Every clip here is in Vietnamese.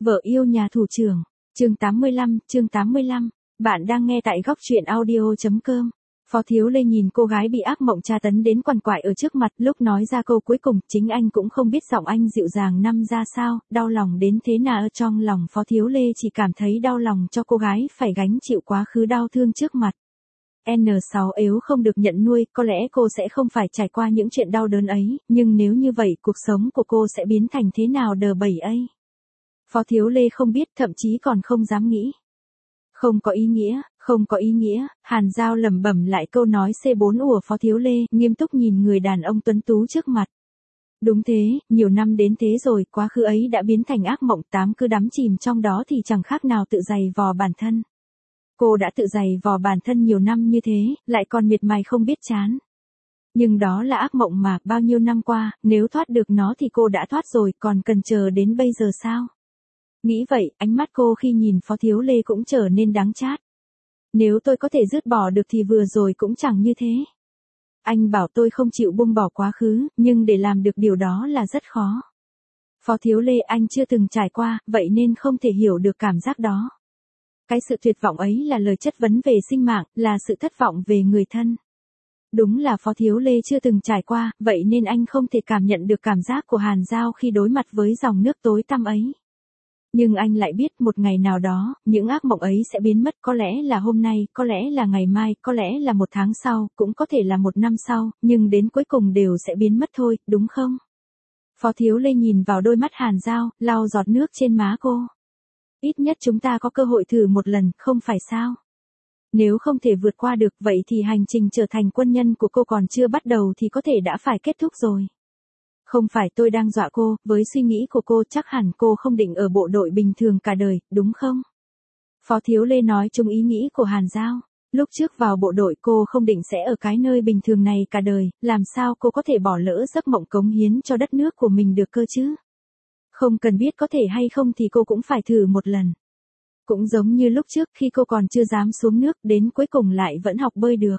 Vợ yêu nhà thủ trưởng. Chương 85. Bạn đang nghe tại góc truyện audio.com. Phó Thiếu Lê nhìn cô gái bị ác mộng tra tấn đến quằn quại ở trước mặt, lúc nói ra câu cuối cùng, chính anh cũng không biết giọng anh dịu dàng năm ra sao, đau lòng đến thế nào. Trong lòng Phó Thiếu Lê chỉ cảm thấy đau lòng cho cô gái phải gánh chịu quá khứ đau thương trước mặt. N6 nếu không được nhận nuôi, có lẽ cô sẽ không phải trải qua những chuyện đau đớn ấy, nhưng nếu như vậy, cuộc sống của cô sẽ biến thành thế nào đờ bẩy ấy. Phó Thiếu Lê không biết, thậm chí còn không dám nghĩ. Không có ý nghĩa, Hàn Giao lẩm bẩm lại câu nói C4 của Phó Thiếu Lê, nghiêm túc nhìn người đàn ông tuấn tú trước mặt. Đúng thế, nhiều năm đến thế rồi, quá khứ ấy đã biến thành ác mộng, Tám cứ đắm chìm trong đó thì chẳng khác nào tự giày vò bản thân. Cô đã tự giày vò bản thân nhiều năm như thế, lại còn miệt mài không biết chán. Nhưng đó là ác mộng mà, bao nhiêu năm qua, nếu thoát được nó thì cô đã thoát rồi, còn cần chờ đến bây giờ sao? Nghĩ vậy, ánh mắt cô khi nhìn Phó Thiếu Lê cũng trở nên đắng chát. Nếu tôi có thể dứt bỏ được thì vừa rồi cũng chẳng như thế. Anh bảo tôi không chịu buông bỏ quá khứ, nhưng để làm được điều đó là rất khó. Phó Thiếu Lê, anh chưa từng trải qua, vậy nên không thể hiểu được cảm giác đó. Cái sự tuyệt vọng ấy là lời chất vấn về sinh mạng, là sự thất vọng về người thân. Đúng là Phó Thiếu Lê chưa từng trải qua, vậy nên anh không thể cảm nhận được cảm giác của Hàn Giao khi đối mặt với dòng nước tối tăm ấy. Nhưng anh lại biết một ngày nào đó, những ác mộng ấy sẽ biến mất, có lẽ là hôm nay, có lẽ là ngày mai, có lẽ là một tháng sau, cũng có thể là một năm sau, nhưng đến cuối cùng đều sẽ biến mất thôi, đúng không? Phó Thiếu Lê nhìn vào đôi mắt Hàn Giao, lau giọt nước trên má cô. Ít nhất chúng ta có cơ hội thử một lần, không phải sao? Nếu không thể vượt qua được, vậy thì hành trình trở thành quân nhân của cô còn chưa bắt đầu thì có thể đã phải kết thúc rồi. Không phải tôi đang dọa cô, với suy nghĩ của cô chắc hẳn cô không định ở bộ đội bình thường cả đời, đúng không? Phó Thiếu Lê nói chung ý nghĩ của Hàn Giao. Lúc trước vào bộ đội cô không định sẽ ở cái nơi bình thường này cả đời, làm sao cô có thể bỏ lỡ giấc mộng cống hiến cho đất nước của mình được cơ chứ? Không cần biết có thể hay không thì cô cũng phải thử một lần. Cũng giống như lúc trước khi cô còn chưa dám xuống nước, đến cuối cùng lại vẫn học bơi được.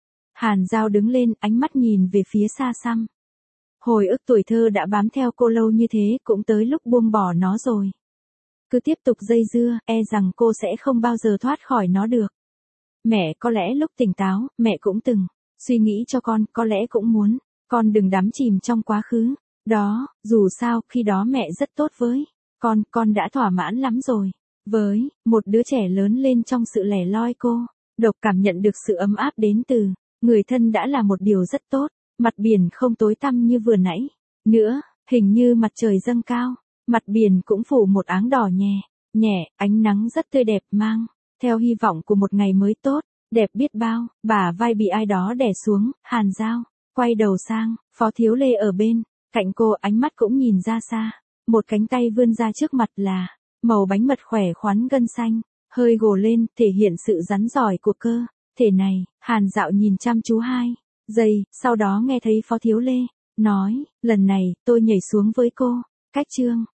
Hàn Giao đứng lên, ánh mắt nhìn về phía xa xăm. Hồi ức tuổi thơ đã bám theo cô lâu như thế, cũng tới lúc buông bỏ nó rồi. Cứ tiếp tục dây dưa, e rằng cô sẽ không bao giờ thoát khỏi nó được. Mẹ có lẽ lúc tỉnh táo, mẹ cũng từng suy nghĩ cho con, có lẽ cũng muốn con đừng đắm chìm trong quá khứ. Đó, dù sao, khi đó mẹ rất tốt với con đã thỏa mãn lắm rồi. Với một đứa trẻ lớn lên trong sự lẻ loi cô độc cảm nhận được sự ấm áp đến từ người thân đã là một điều rất tốt. Mặt biển không tối tăm như vừa nãy nữa, hình như mặt trời dâng cao, mặt biển cũng phủ một áng đỏ nhẹ, ánh nắng rất tươi đẹp, mang theo hy vọng của một ngày mới tốt, đẹp biết bao. Bả vai bị ai đó đè xuống, Hàn Giao quay đầu sang, Phó Thiếu Lê ở bên cạnh cô, ánh mắt cũng nhìn ra xa, một cánh tay vươn ra trước mặt là màu bánh mật khỏe khoắn gân xanh, hơi gồ lên, thể hiện sự rắn giỏi của cơ thể này. Hàn Dạo nhìn chăm chú 2 giây, sau đó nghe thấy Phó Thiếu Lê nói, lần này, tôi nhảy xuống với cô. Cách chương